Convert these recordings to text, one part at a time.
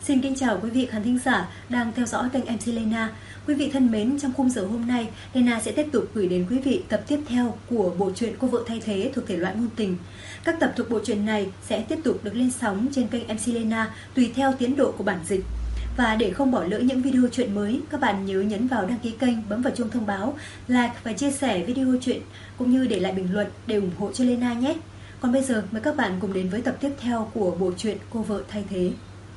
Xin kính chào quý vị khán thính giả đang theo dõi kênh MC Lena. Quý vị thân mến, trong khung giờ hôm nay, Lena sẽ tiếp tục gửi đến quý vị tập tiếp theo của bộ truyện Cô vợ thay thế thuộc thể loại ngôn tình. Các tập thuộc bộ truyện này sẽ tiếp tục được lên sóng trên kênh MC Lena tùy theo tiến độ của bản dịch. Và để không bỏ lỡ những video truyện mới, các bạn nhớ nhấn vào đăng ký kênh, bấm vào chuông thông báo, like và chia sẻ video truyện cũng như để lại bình luận để ủng hộ cho Lena nhé. Còn bây giờ mời các bạn cùng đến với tập tiếp theo của bộ truyện Cô vợ thay thế.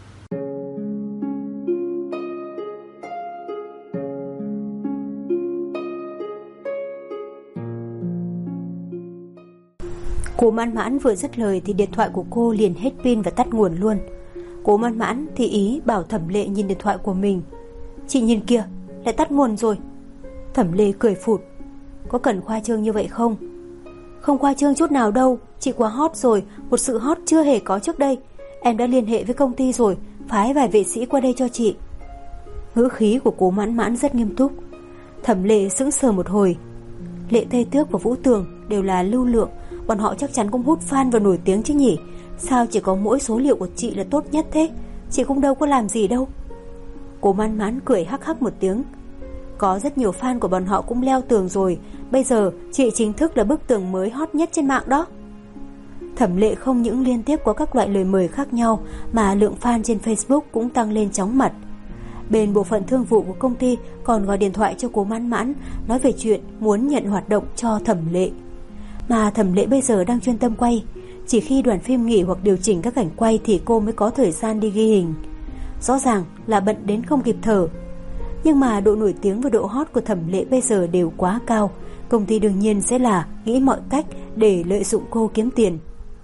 Cô Mãn Mãn vừa dứt lời thì điện thoại của cô liền hết pin và tắt nguồn luôn. Cô Mãn Mãn thì ý bảo Thẩm Lệ nhìn điện thoại của mình. Chị nhìn kìa, lại tắt nguồn rồi. Thẩm Lệ cười phụt. Có cần khoa trương như vậy không? Không khoa trương chút nào đâu, chị quá hot rồi, một sự hot chưa hề có trước đây. Em đã liên hệ với công ty rồi, phái vài vệ sĩ qua đây cho chị. Ngữ khí của cô Mãn Mãn rất nghiêm túc. Thẩm Lệ sững sờ một hồi. Lệ Tây Tước và Vũ Tường đều là lưu lượng, bọn họ chắc chắn cũng hút fan và nổi tiếng chứ nhỉ. Sao chỉ có mỗi số liệu của chị là tốt nhất thế? Chị cũng đâu có làm gì đâu. Cô Mãn Mãn cười hắc hắc một tiếng. Có rất nhiều fan của bọn họ cũng leo tường rồi. Bây giờ chị chính thức là bức tường mới hot nhất trên mạng đó. Thẩm Lệ không những liên tiếp có các loại lời mời khác nhau, mà lượng fan trên Facebook cũng tăng lên chóng mặt. Bên bộ phận thương vụ của công ty còn gọi điện thoại cho cô Mãn Mãn, nói về chuyện muốn nhận hoạt động cho Thẩm Lệ. Mà Thẩm Lệ bây giờ đang chuyên tâm quay, chỉ khi đoàn phim nghỉ hoặc điều chỉnh các cảnh quay thì cô mới có thời gian đi ghi hình. Rõ ràng là bận đến không kịp thở. Nhưng mà độ nổi tiếng và độ hot của Thẩm Lệ bây giờ đều quá cao, công ty đương nhiên sẽ là nghĩ mọi cách để lợi dụng cô kiếm tiền.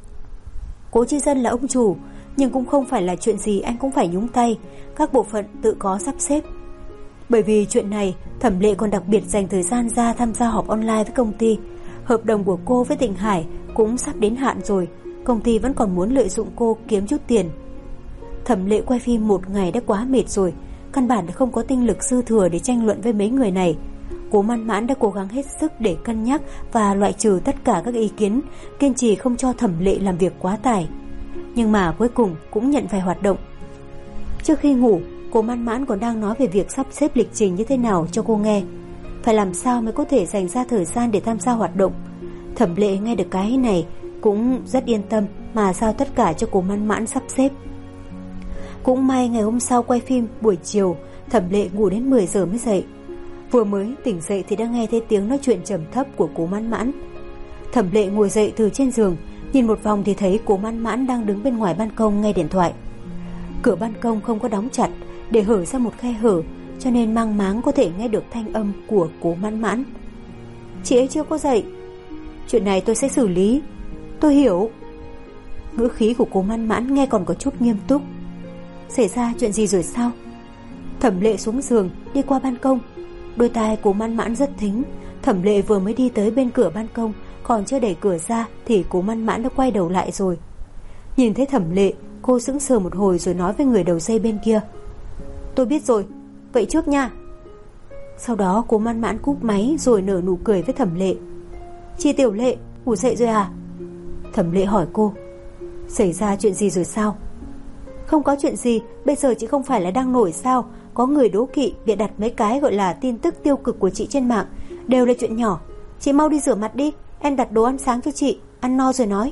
Cố Chi Dân là ông chủ, nhưng cũng không phải là chuyện gì anh cũng phải nhúng tay, các bộ phận tự có sắp xếp. Bởi vì chuyện này, Thẩm Lệ còn đặc biệt dành thời gian ra tham gia họp online với công ty. Hợp đồng của cô với Tịnh Hải cũng sắp đến hạn rồi, công ty vẫn còn muốn lợi dụng cô kiếm chút tiền. Thẩm Lệ quay phim một ngày đã quá mệt rồi, căn bản đã không có tinh lực dư thừa để tranh luận với mấy người này. Cô Mãn Mãn đã cố gắng hết sức để cân nhắc và loại trừ tất cả các ý kiến, kiên trì không cho Thẩm Lệ làm việc quá tải. Nhưng mà cuối cùng cũng nhận phải hoạt động. Trước khi ngủ, cô Mãn Mãn còn đang nói về việc sắp xếp lịch trình như thế nào cho cô nghe. Phải làm sao mới có thể dành ra thời gian để tham gia hoạt động. Thẩm Lệ nghe được cái này cũng rất yên tâm mà giao tất cả cho cô Mãn Mãn sắp xếp. Cũng may ngày hôm sau quay phim buổi chiều, Thẩm Lệ ngủ đến 10 giờ mới dậy. Vừa mới tỉnh dậy thì đã nghe thấy tiếng nói chuyện trầm thấp của cô Mãn Mãn. Thẩm Lệ ngồi dậy từ trên giường, nhìn một vòng thì thấy cô Mãn Mãn đang đứng bên ngoài ban công nghe điện thoại. Cửa ban công không có đóng chặt, để hở ra một khe hở, cho nên mang máng có thể nghe được thanh âm của cô Mãn Mãn. Chị ấy chưa có dậy. Chuyện này tôi sẽ xử lý. Tôi hiểu. Ngữ khí của cô Mãn Mãn nghe còn có chút nghiêm túc. Xảy ra chuyện gì rồi sao? Thẩm Lệ xuống giường, đi qua ban công. Đôi tai cô Mãn Mãn rất thính. Thẩm Lệ vừa mới đi tới bên cửa ban công, còn chưa đẩy cửa ra thì cô Mãn Mãn đã quay đầu lại rồi. Nhìn thấy Thẩm Lệ, cô sững sờ một hồi rồi nói với người đầu dây bên kia. Tôi biết rồi, vậy trước nha. Sau đó cô Mãn Mãn cúp máy rồi nở nụ cười với Thẩm Lệ. Chị Tiểu Lệ, ngủ dậy rồi à? Thẩm Lệ hỏi cô. Xảy ra chuyện gì rồi sao? Không có chuyện gì, bây giờ chị không phải là đang nổi sao? Có người đố kỵ bịa đặt mấy cái gọi là tin tức tiêu cực của chị trên mạng, đều là chuyện nhỏ. Chị mau đi rửa mặt đi, em đặt đồ ăn sáng cho chị, ăn no rồi nói.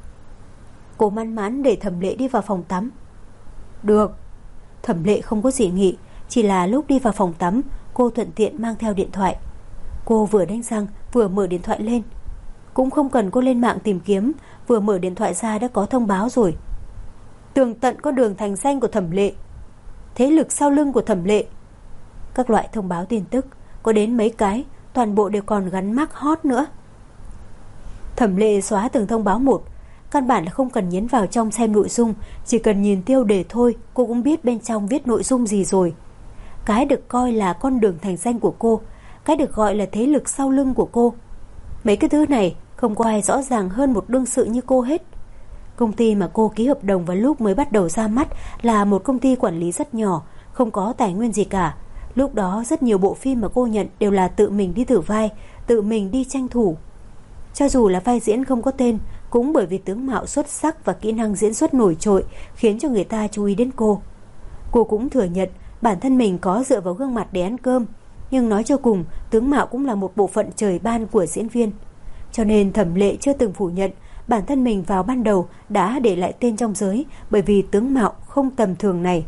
Cô Mãn Mãn để Thẩm Lệ đi vào phòng tắm. Được. Thẩm Lệ không có dị nghị, chỉ là lúc đi vào phòng tắm, cô thuận tiện mang theo điện thoại. Cô vừa đánh răng vừa mở điện thoại lên. Cũng không cần cô lên mạng tìm kiếm, vừa mở điện thoại ra đã có thông báo rồi. Tường tận con đường thành danh của Thẩm Lệ, thế lực sau lưng của Thẩm Lệ. Các loại thông báo tin tức có đến mấy cái, toàn bộ đều còn gắn mác hot nữa. Thẩm Lệ xóa từng thông báo một, căn bản là không cần nhấn vào trong xem nội dung, chỉ cần nhìn tiêu đề thôi, cô cũng biết bên trong viết nội dung gì rồi. Cái được coi là con đường thành danh của cô, cái được gọi là thế lực sau lưng của cô. Mấy cái thứ này không có ai rõ ràng hơn một đương sự như cô hết. Công ty mà cô ký hợp đồng vào lúc mới bắt đầu ra mắt là một công ty quản lý rất nhỏ, không có tài nguyên gì cả. Lúc đó rất nhiều bộ phim mà cô nhận đều là tự mình đi thử vai, tự mình đi tranh thủ. Cho dù là vai diễn không có tên, cũng bởi vì tướng mạo xuất sắc và kỹ năng diễn xuất nổi trội khiến cho người ta chú ý đến cô. Cô cũng thừa nhận bản thân mình có dựa vào gương mặt để ăn cơm, nhưng nói cho cùng, tướng mạo cũng là một bộ phận trời ban của diễn viên. Cho nên Thẩm Lệ chưa từng phủ nhận bản thân mình vào ban đầu đã để lại tên trong giới bởi vì tướng mạo không tầm thường này.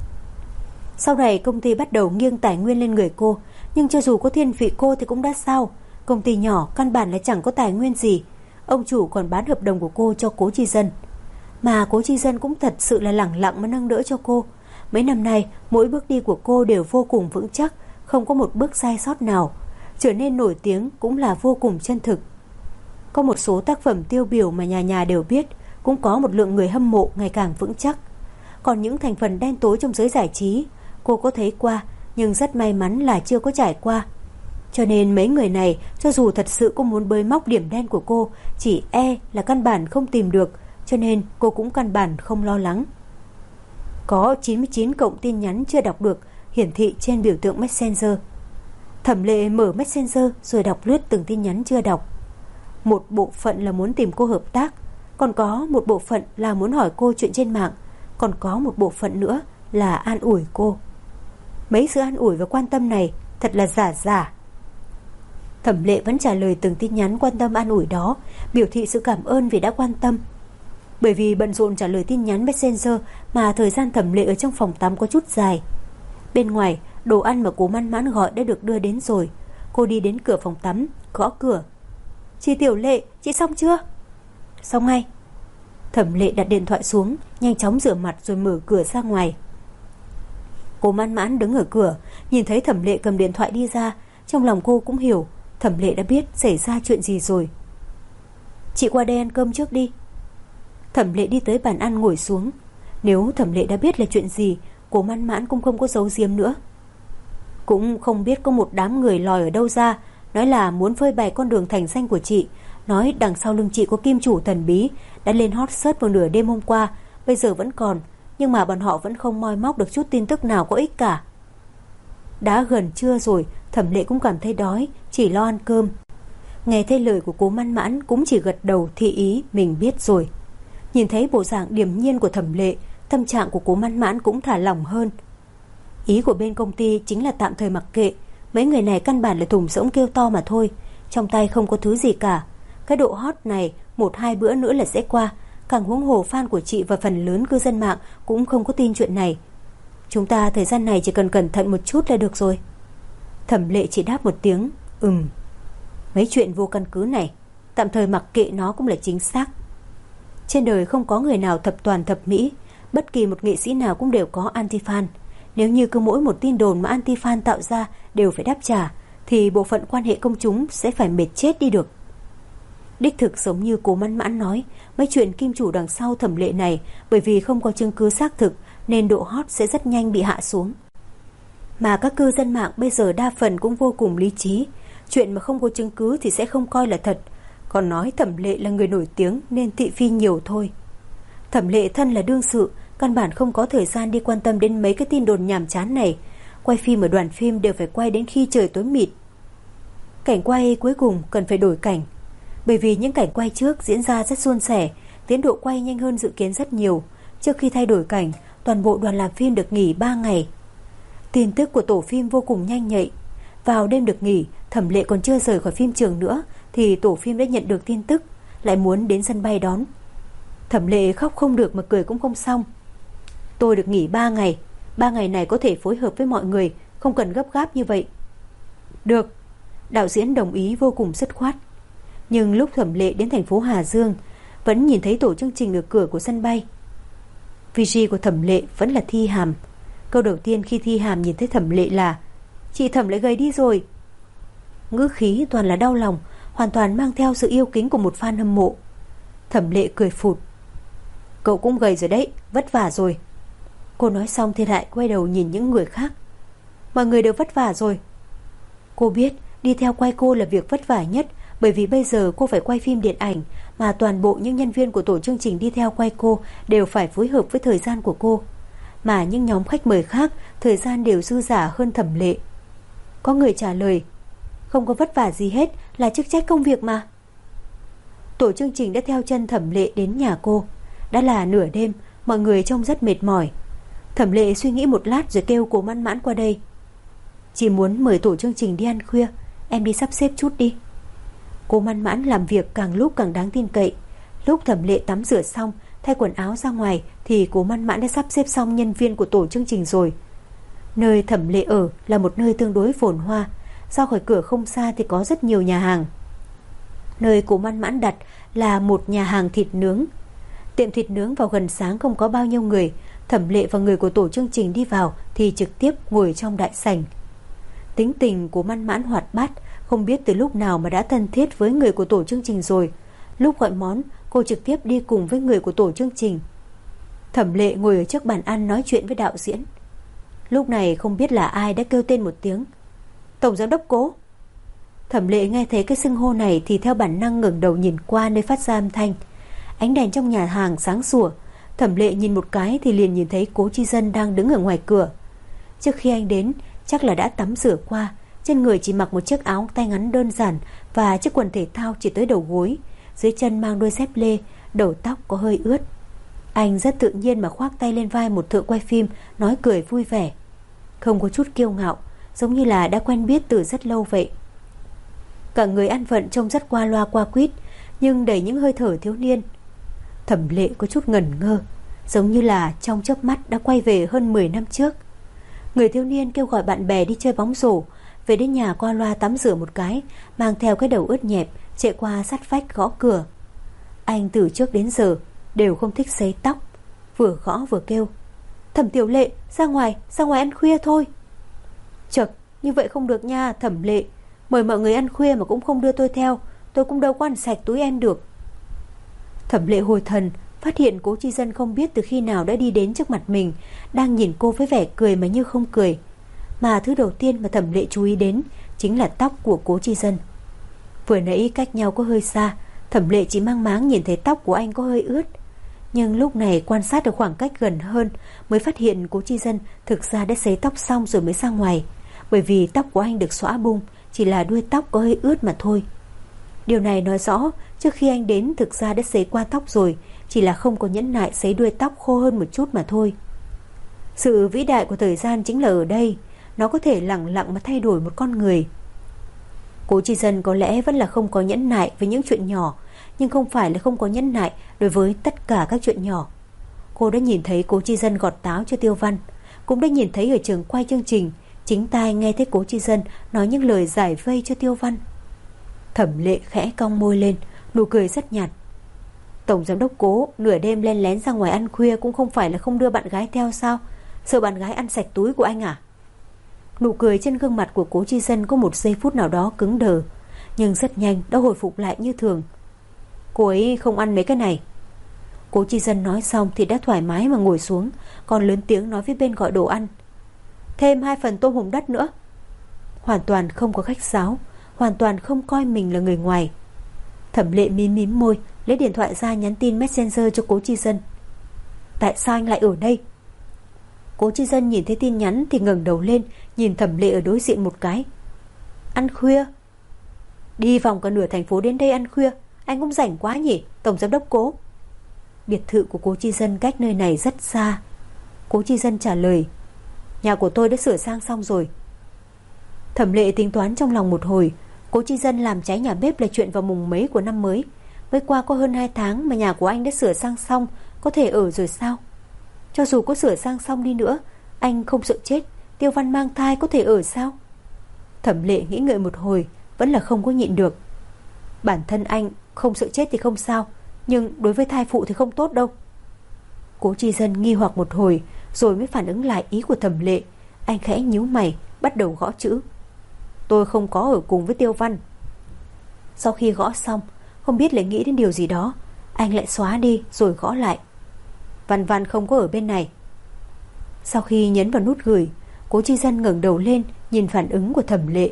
Sau này công ty bắt đầu nghiêng tài nguyên lên người cô, nhưng cho dù có thiên vị cô thì cũng đã sao? Công ty nhỏ căn bản là chẳng có tài nguyên gì. Ông chủ còn bán hợp đồng của cô cho Cố Chi Dân. Mà Cố Chi Dân cũng thật sự là lẳng lặng mà nâng đỡ cho cô. Mấy năm nay, mỗi bước đi của cô đều vô cùng vững chắc, không có một bước sai sót nào. Trở nên nổi tiếng cũng là vô cùng chân thực. Có một số tác phẩm tiêu biểu mà nhà nhà đều biết, cũng có một lượng người hâm mộ ngày càng vững chắc. Còn những thành phần đen tối trong giới giải trí, cô có thấy qua, nhưng rất may mắn là chưa có trải qua. Cho nên mấy người này, cho dù thật sự có muốn bới móc điểm đen của cô, chỉ là căn bản không tìm được, cho nên cô cũng căn bản không lo lắng. Có 99 cộng tin nhắn chưa đọc được hiển thị trên biểu tượng Messenger. Thẩm Lệ mở Messenger rồi đọc lướt từng tin nhắn chưa đọc. Một bộ phận là muốn tìm cô hợp tác, còn có một bộ phận là muốn hỏi cô chuyện trên mạng, còn có một bộ phận nữa là an ủi cô. Mấy sự an ủi và quan tâm này thật là giả. Thẩm Lệ vẫn trả lời từng tin nhắn quan tâm an ủi đó, biểu thị sự cảm ơn vì đã quan tâm. Bởi vì bận rộn trả lời tin nhắn Messenger mà thời gian Thẩm Lệ ở trong phòng tắm có chút dài. Bên ngoài, đồ ăn mà Cố Mãn Mãn gọi đã được đưa đến rồi. Cô đi đến cửa phòng tắm, gõ cửa. "Chị Tiểu Lệ, chị xong chưa?" "Xong ngay." Thẩm Lệ đặt điện thoại xuống, nhanh chóng rửa mặt rồi mở cửa ra ngoài. Cố Mãn Mãn đứng ở cửa, nhìn thấy Thẩm Lệ cầm điện thoại đi ra, trong lòng cô cũng hiểu Thẩm Lệ đã biết xảy ra chuyện gì rồi. "Chị qua đây ăn cơm trước đi." Thẩm Lệ đi tới bàn ăn ngồi xuống. Nếu Thẩm Lệ đã biết là chuyện gì, Cố Mãn Mãn cũng không có giấu giếm nữa. Cũng không biết có một đám người lòi ở đâu ra, nói là muốn phơi bày con đường thành danh của chị, nói đằng sau lưng chị có kim chủ thần bí đã lên hot search vào nửa đêm hôm qua, bây giờ vẫn còn, nhưng mà bọn họ vẫn không moi móc được chút tin tức nào có ích cả. Đã gần trưa rồi, Thẩm Lệ cũng cảm thấy đói, chỉ lo ăn cơm. Nghe thấy lời của Cố Mãn Mãn cũng chỉ gật đầu thị ý mình biết rồi. Nhìn thấy bộ dạng điềm nhiên của Thẩm Lệ, tâm trạng của Cố Mãn Mãn cũng thả lỏng hơn. Ý của bên công ty chính là tạm thời mặc kệ, mấy người này căn bản là thùng rỗng kêu to mà thôi, trong tay không có thứ gì cả. Cái độ hot này 1-2 bữa nữa là sẽ qua, càng huống hồ fan của chị và phần lớn cư dân mạng cũng không có tin chuyện này. Chúng ta thời gian này chỉ cần cẩn thận một chút là được rồi. Thẩm Lệ chỉ đáp một tiếng Mấy chuyện vô căn cứ này tạm thời mặc kệ nó cũng là chính xác. Trên đời không có người nào thập toàn thập mỹ, bất kỳ một nghệ sĩ nào cũng đều có anti-fan. Nếu như cứ mỗi một tin đồn mà anti-fan tạo ra đều phải đáp trả, thì bộ phận quan hệ công chúng sẽ phải mệt chết đi được. Đích thực giống như Cố Mãn Mãn nói, mấy chuyện kim chủ đằng sau Thẩm Lệ này bởi vì không có chứng cứ xác thực nên độ hot sẽ rất nhanh bị hạ xuống. Mà các cư dân mạng bây giờ đa phần cũng vô cùng lý trí, chuyện mà không có chứng cứ thì sẽ không coi là thật, còn nói Thẩm Lệ là người nổi tiếng nên thị phi nhiều thôi. Thẩm Lệ thân là đương sự, căn bản không có thời gian đi quan tâm đến mấy cái tin đồn nhàm chán này. Quay phim ở đoàn phim đều phải quay đến khi trời tối mịt. Cảnh quay cuối cùng cần phải đổi cảnh, bởi vì những cảnh quay trước diễn ra rất suôn sẻ, tiến độ quay nhanh hơn dự kiến rất nhiều. Trước khi thay đổi cảnh, toàn bộ đoàn làm phim được nghỉ 3 ngày. Tin tức của tổ phim vô cùng nhanh nhạy. Vào đêm được nghỉ, Thẩm Lệ còn chưa rời khỏi phim trường nữa thì tổ phim đã nhận được tin tức, lại muốn đến sân bay đón. Thẩm Lệ khóc không được mà cười cũng không xong. "Tôi được nghỉ 3 ngày, 3 ngày này có thể phối hợp với mọi người, không cần gấp gáp như vậy." "Được." Đạo diễn đồng ý vô cùng dứt khoát. Nhưng lúc Thẩm Lệ đến thành phố Hà Dương, vẫn nhìn thấy tổ chương trình ở cửa của sân bay. VG của Thẩm Lệ vẫn là Thi Hàm. Câu đầu tiên khi Thi Hàm nhìn thấy Thẩm Lệ là: "Chị Thẩm lại gầy đi rồi." Ngữ khí toàn là đau lòng, hoàn toàn mang theo sự yêu kính của một fan hâm mộ. Thẩm Lệ cười phụt: "Cậu cũng gầy rồi đấy, vất vả rồi." Cô nói xong thì lại quay đầu nhìn những người khác. "Mọi người đều vất vả rồi." Cô biết đi theo quay cô là việc vất vả nhất, bởi vì bây giờ cô phải quay phim điện ảnh, mà toàn bộ những nhân viên của tổ chương trình đi theo quay cô đều phải phối hợp với thời gian của cô. Mà những nhóm khách mời khác thời gian đều dư dả hơn Thẩm Lệ. Có người trả lời: "Không có vất vả gì hết, là chức trách công việc mà." Tổ chương trình đã theo chân Thẩm Lệ đến nhà cô. Đã là nửa đêm, mọi người trông rất mệt mỏi. Thẩm Lệ suy nghĩ một lát rồi kêu Cố Mãn Mãn qua đây. Chị muốn mời tổ chương trình đi ăn khuya, em đi sắp xếp chút đi. Cố Mãn Mãn làm việc càng lúc càng đáng tin cậy. Lúc Thẩm Lệ tắm rửa xong, thay quần áo ra ngoài thì Cố Mãn Mãn đã sắp xếp xong nhân viên của tổ chương trình rồi. Nơi Thẩm Lệ ở là một nơi tương đối phồn hoa, ra khỏi cửa không xa thì có rất nhiều nhà hàng. Nơi Cố Mãn Mãn đặt là một nhà hàng thịt nướng. Tiệm thịt nướng vào gần sáng không có bao nhiêu người. Thẩm Lệ và người của tổ chương trình đi vào thì trực tiếp ngồi trong đại sảnh. Tính tình của Mãn Mãn hoạt bát, không biết từ lúc nào mà đã thân thiết với người của tổ chương trình rồi. Lúc gọi món, cô trực tiếp đi cùng với người của tổ chương trình. Thẩm Lệ ngồi ở trước bàn ăn nói chuyện với đạo diễn. Lúc này không biết là ai đã kêu tên một tiếng. Tổng giám đốc Cố. Thẩm Lệ nghe thấy cái xưng hô này thì theo bản năng ngẩng đầu nhìn qua nơi phát ra âm thanh. Ánh đèn trong nhà hàng sáng sủa. Thẩm Lệ nhìn một cái thì liền nhìn thấy Cố Chi Dân đang đứng ở ngoài cửa. Trước khi anh đến chắc là đã tắm rửa qua. Trên người chỉ mặc một chiếc áo tay ngắn đơn giản và chiếc quần thể thao chỉ tới đầu gối. Dưới chân mang đôi dép lê, đầu tóc có hơi ướt. Anh rất tự nhiên mà khoác tay lên vai một thợ quay phim, nói cười vui vẻ, không có chút kiêu ngạo, giống như là đã quen biết từ rất lâu vậy. Cả người ăn vận trông rất qua loa qua quýt, nhưng đầy những hơi thở thiếu niên. Thẩm Lệ có chút ngẩn ngơ, giống như là trong chớp mắt đã quay về hơn 10 năm trước. Người thiếu niên kêu gọi bạn bè đi chơi bóng rổ, về đến nhà qua loa tắm rửa một cái, mang theo cái đầu ướt nhẹp, chạy qua sát vách gõ cửa. Anh từ trước đến giờ đều không thích sấy tóc, vừa gõ vừa kêu, Thẩm Tiểu Lệ, ra ngoài ăn khuya thôi. Chậc, như vậy không được nha Thẩm Lệ, mời mọi người ăn khuya mà cũng không đưa tôi theo, tôi cũng đâu có ăn sạch túi em được. Thẩm Lệ hồi thần, phát hiện Cố Chi Dân không biết từ khi nào đã đi đến trước mặt mình, đang nhìn cô với vẻ cười mà như không cười. Mà thứ đầu tiên mà Thẩm Lệ chú ý đến chính là tóc của Cố Chi Dân. Vừa nãy cách nhau có hơi xa, Thẩm Lệ chỉ mang máng nhìn thấy tóc của anh có hơi ướt. Nhưng lúc này quan sát được khoảng cách gần hơn mới phát hiện Cố Chi Dân thực ra đã sấy tóc xong rồi mới ra ngoài. Bởi vì tóc của anh được xõa bung, chỉ là đuôi tóc có hơi ướt mà thôi. Điều này nói rõ trước khi anh đến thực ra đã sấy qua tóc rồi, chỉ là không có nhẫn nại sấy đuôi tóc khô hơn một chút mà thôi. Sự vĩ đại của thời gian chính là ở đây, nó có thể lẳng lặng mà thay đổi một con người. Cố Chi Dân có lẽ vẫn là không có nhẫn nại với những chuyện nhỏ, nhưng không phải là không có nhẫn nại đối với tất cả các chuyện nhỏ. Cô đã nhìn thấy Cố Chi Dân gọt táo cho Tiêu Văn, cũng đã nhìn thấy ở trường quay chương trình, chính tai nghe thấy Cố Chi Dân nói những lời giải vây cho Tiêu Văn. Thẩm Lệ khẽ cong môi lên, nụ cười rất nhạt. Tổng giám đốc Cố nửa đêm len lén ra ngoài ăn khuya cũng không phải là không đưa bạn gái theo sao? Sợ bạn gái ăn sạch túi của anh à? Nụ cười trên gương mặt của Cố Chi Dân có một giây phút nào đó cứng đờ, nhưng rất nhanh đã hồi phục lại như thường. Cô ấy không ăn mấy cái này. Cố Chi Dân nói xong thì đã thoải mái mà ngồi xuống, còn lớn tiếng nói với bên gọi đồ ăn, thêm 2 phần tôm hùm đất nữa. Hoàn toàn không có khách sáo, hoàn toàn không coi mình là người ngoài. Thẩm Lệ mím mím môi, lấy điện thoại ra nhắn tin Messenger cho Cố Chi Dân. Tại sao anh lại ở đây? Cố Chi Dân nhìn thấy tin nhắn thì ngẩng đầu lên, nhìn Thẩm Lệ ở đối diện một cái. Ăn khuya? Đi vòng cả nửa thành phố đến đây ăn khuya, anh cũng rảnh quá nhỉ, tổng giám đốc Cố. Biệt thự của Cố Chi Dân cách nơi này rất xa. Cố Chi Dân trả lời, nhà của tôi đã sửa sang xong rồi. Thẩm Lệ tính toán trong lòng một hồi, Cố Chi Dân làm cháy nhà bếp là chuyện vào mùng mấy của năm mới. Mới qua có hơn 2 tháng mà nhà của anh đã sửa sang xong, có thể ở rồi sao? Cho dù có sửa sang xong đi nữa, anh không sợ chết, Tiêu Văn mang thai có thể ở sao? Thẩm Lệ nghĩ ngợi một hồi, vẫn là không có nhịn được. Bản thân anh không sợ chết thì không sao, nhưng đối với thai phụ thì không tốt đâu. Cố Chi Dân nghi hoặc một hồi, rồi mới phản ứng lại ý của Thẩm Lệ. Anh khẽ nhíu mày, bắt đầu gõ chữ. Tôi không có ở cùng với Tiêu Văn. Sau khi gõ xong, không biết lại nghĩ đến điều gì đó, anh lại xóa đi rồi gõ lại. Văn Văn không có ở bên này. Sau khi nhấn vào nút gửi, Cố Chi Dân ngẩng đầu lên, nhìn phản ứng của Thẩm Lệ.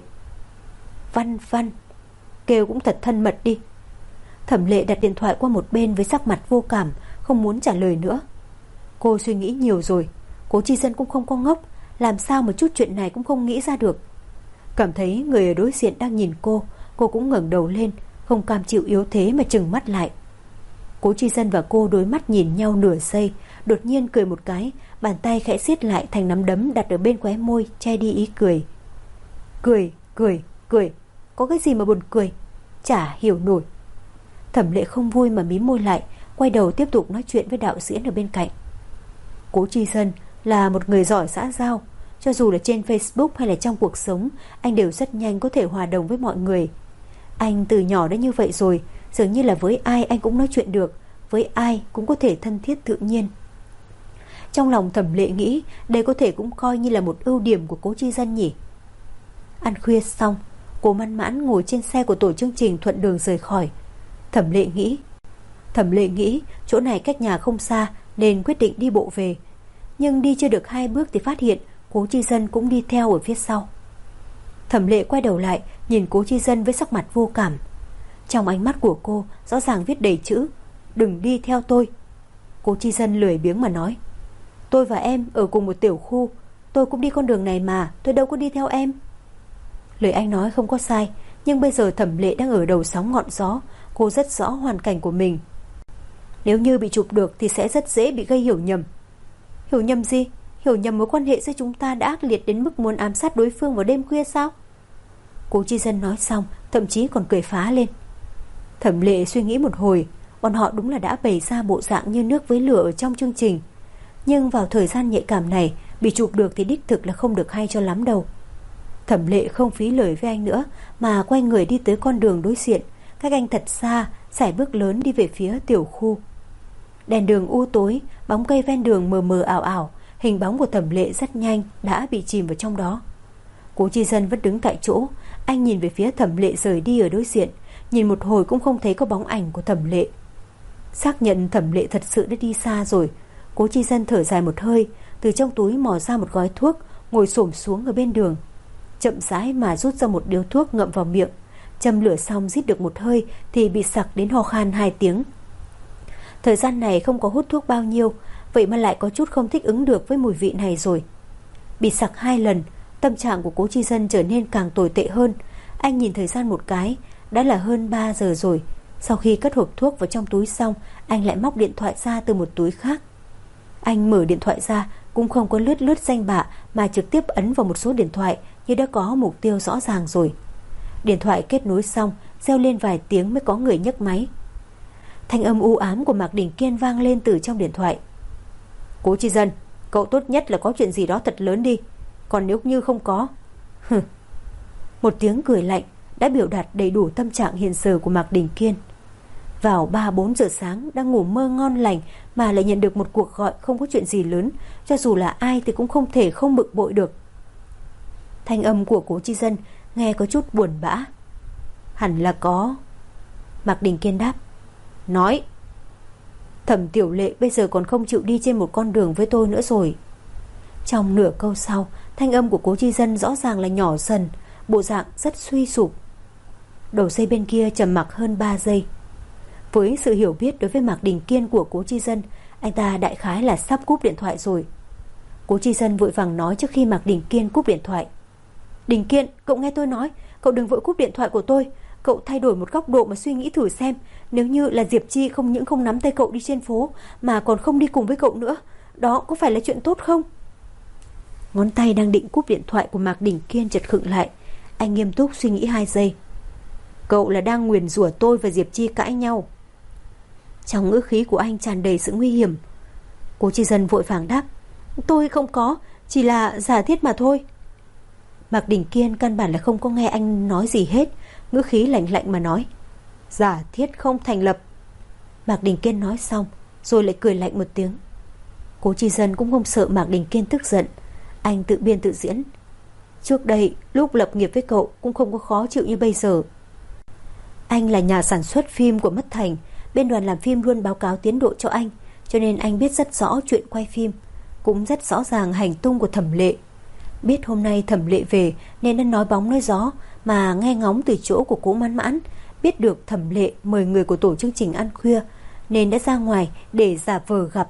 Văn Văn, kêu cũng thật thân mật đi. Thẩm Lệ đặt điện thoại qua một bên với sắc mặt vô cảm, không muốn trả lời nữa. Cô suy nghĩ nhiều rồi, Cố Chi Dân cũng không có ngốc, làm sao một chút chuyện này cũng không nghĩ ra được. Cảm thấy người ở đối diện đang nhìn cô cũng ngẩng đầu lên, không cam chịu yếu thế mà trừng mắt lại. Cố Chi Dân và cô đối mắt nhìn nhau nửa giây, đột nhiên cười một cái, bàn tay khẽ siết lại thành nắm đấm đặt ở bên khóe môi, che đi ý cười. Cười, có cái gì mà buồn cười, chả hiểu nổi. Thẩm Lệ không vui mà mím môi lại, quay đầu tiếp tục nói chuyện với đạo diễn ở bên cạnh. Cố Chi Dân là một người giỏi xã giao, cho dù là trên Facebook hay là trong cuộc sống, anh đều rất nhanh có thể hòa đồng với mọi người. Anh từ nhỏ đã như vậy rồi, dường như là với ai anh cũng nói chuyện được, với ai cũng có thể thân thiết tự nhiên. Trong lòng Thẩm Lệ nghĩ đây có thể cũng coi như là một ưu điểm của Cố Chi Dân nhỉ. Ăn khuya xong, Cố Mãn Mãn ngồi trên xe của tổ chương trình thuận đường rời khỏi. Thẩm Lệ nghĩ chỗ này cách nhà không xa nên quyết định đi bộ về. Nhưng đi chưa được 2 bước thì phát hiện Cố Chi Dân cũng đi theo ở phía sau. Thẩm Lệ quay đầu lại nhìn Cố Chi Dân với sắc mặt vô cảm. Trong ánh mắt của cô rõ ràng viết đầy chữ đừng đi theo tôi. Cố Chi Dân lười biếng mà nói, tôi và em ở cùng một tiểu khu, tôi cũng đi con đường này mà, tôi đâu có đi theo em. Lời anh nói không có sai, nhưng bây giờ Thẩm Lệ đang ở đầu sóng ngọn gió, cô rất rõ hoàn cảnh của mình. Nếu như bị chụp được thì sẽ rất dễ bị gây hiểu nhầm. Hiểu nhầm gì? Hiểu nhầm mối quan hệ giữa chúng ta đã ác liệt đến mức muốn ám sát đối phương vào đêm khuya sao? Cố Chi Dân nói xong thậm chí còn cười phá lên. Thẩm Lệ suy nghĩ một hồi, bọn họ đúng là đã bày ra bộ dạng như nước với lửa ở trong chương trình. Nhưng vào thời gian nhạy cảm này, bị chụp được thì đích thực là không được hay cho lắm đâu. Thẩm Lệ không phí lời với anh nữa mà quay người đi tới con đường đối diện, cách anh thật xa, sải bước lớn đi về phía tiểu khu. Đèn đường u tối, bóng cây ven đường mờ mờ ảo ảo, hình bóng của Thẩm Lệ rất nhanh đã bị chìm vào trong đó. Cố Chi Dân vẫn đứng tại chỗ, anh nhìn về phía Thẩm Lệ rời đi ở đối diện, nhìn một hồi cũng không thấy có bóng ảnh của Thẩm Lệ. Xác nhận Thẩm Lệ thật sự đã đi xa rồi, Cố Chi Dân thở dài một hơi, từ trong túi mò ra một gói thuốc, ngồi xổm xuống ở bên đường, chậm rãi mà rút ra một điếu thuốc ngậm vào miệng. Châm lửa xong rít được một hơi thì bị sặc đến ho khan 2 tiếng. Thời gian này không có hút thuốc bao nhiêu, vậy mà lại có chút không thích ứng được với mùi vị này rồi. Bị sặc 2 lần, tâm trạng của Cố Chi Dân trở nên càng tồi tệ hơn. Anh nhìn thời gian một cái, đã là hơn 3 giờ rồi. Sau khi cất hộp thuốc vào trong túi xong, anh lại móc điện thoại ra từ một túi khác. Anh mở điện thoại ra cũng không có lướt danh bạ mà trực tiếp ấn vào một số điện thoại như đã có mục tiêu rõ ràng rồi. Điện thoại kết nối xong, reo lên vài tiếng mới có người nhấc máy. Thanh âm u ám của Mạc Đình Kiên vang lên từ trong điện thoại. Cố Chi Dân, cậu tốt nhất là có chuyện gì đó thật lớn đi, còn nếu như không có Một tiếng cười lạnh đã biểu đạt đầy đủ tâm trạng hiện giờ của Mạc Đình Kiên. Vào 3-4 giờ sáng, đang ngủ mơ ngon lành mà lại nhận được một cuộc gọi không có chuyện gì lớn, cho dù là ai thì cũng không thể không bực bội được. Thanh âm của Cố Chi Dân nghe có chút buồn bã. Hẳn là có. Mạc Đình Kiên đáp. Nói. Thẩm Tiểu Lệ bây giờ còn không chịu đi trên một con đường với tôi nữa rồi. Trong nửa câu sau, thanh âm của Cố Chi Dân rõ ràng là nhỏ dần, bộ dạng rất suy sụp. Đầu dây bên kia trầm mặc hơn 3 giây. Với sự hiểu biết đối với Mạc Đình Kiên của Cố Chi Dân, anh ta đại khái là sắp cúp điện thoại rồi. Cố Chi Dân vội vàng nói trước khi Mạc Đình Kiên cúp điện thoại. Đình Kiên, cậu nghe tôi nói, cậu đừng vội cúp điện thoại của tôi. Cậu thay đổi một góc độ mà suy nghĩ thử xem. Nếu như là Diệp Chi không những không nắm tay cậu đi trên phố mà còn không đi cùng với cậu nữa, đó có phải là chuyện tốt không? Ngón tay đang định cúp điện thoại của Mạc Đình Kiên chợt khựng lại. Anh nghiêm túc suy nghĩ 2 giây. Cậu là đang nguyền rủa tôi và Diệp Chi cãi nhau. Trong ngữ khí của anh tràn đầy sự nguy hiểm. Cố Chi Dân vội vàng đáp. Tôi không có, chỉ là giả thiết mà thôi. Mạc Đình Kiên căn bản là không có nghe anh nói gì hết, ngữ khí lạnh lạnh mà nói. Giả thiết không thành lập. Mạc Đình Kiên nói xong rồi lại cười lạnh một tiếng. Cố Chi Dân cũng không sợ Mạc Đình Kiên tức giận. Anh tự biên tự diễn. Trước đây lúc lập nghiệp với cậu cũng không có khó chịu như bây giờ. Anh là nhà sản xuất phim của Mất Thành, bên đoàn làm phim luôn báo cáo tiến độ cho anh, cho nên anh biết rất rõ chuyện quay phim, cũng rất rõ ràng hành tung của Thẩm Lệ. Biết hôm nay Thẩm Lệ về nên đã nói bóng nói gió, mà nghe ngóng từ chỗ của Cố Mãn Mãn, biết được Thẩm Lệ mời người của tổ chương trình ăn khuya, nên đã ra ngoài để giả vờ gặp.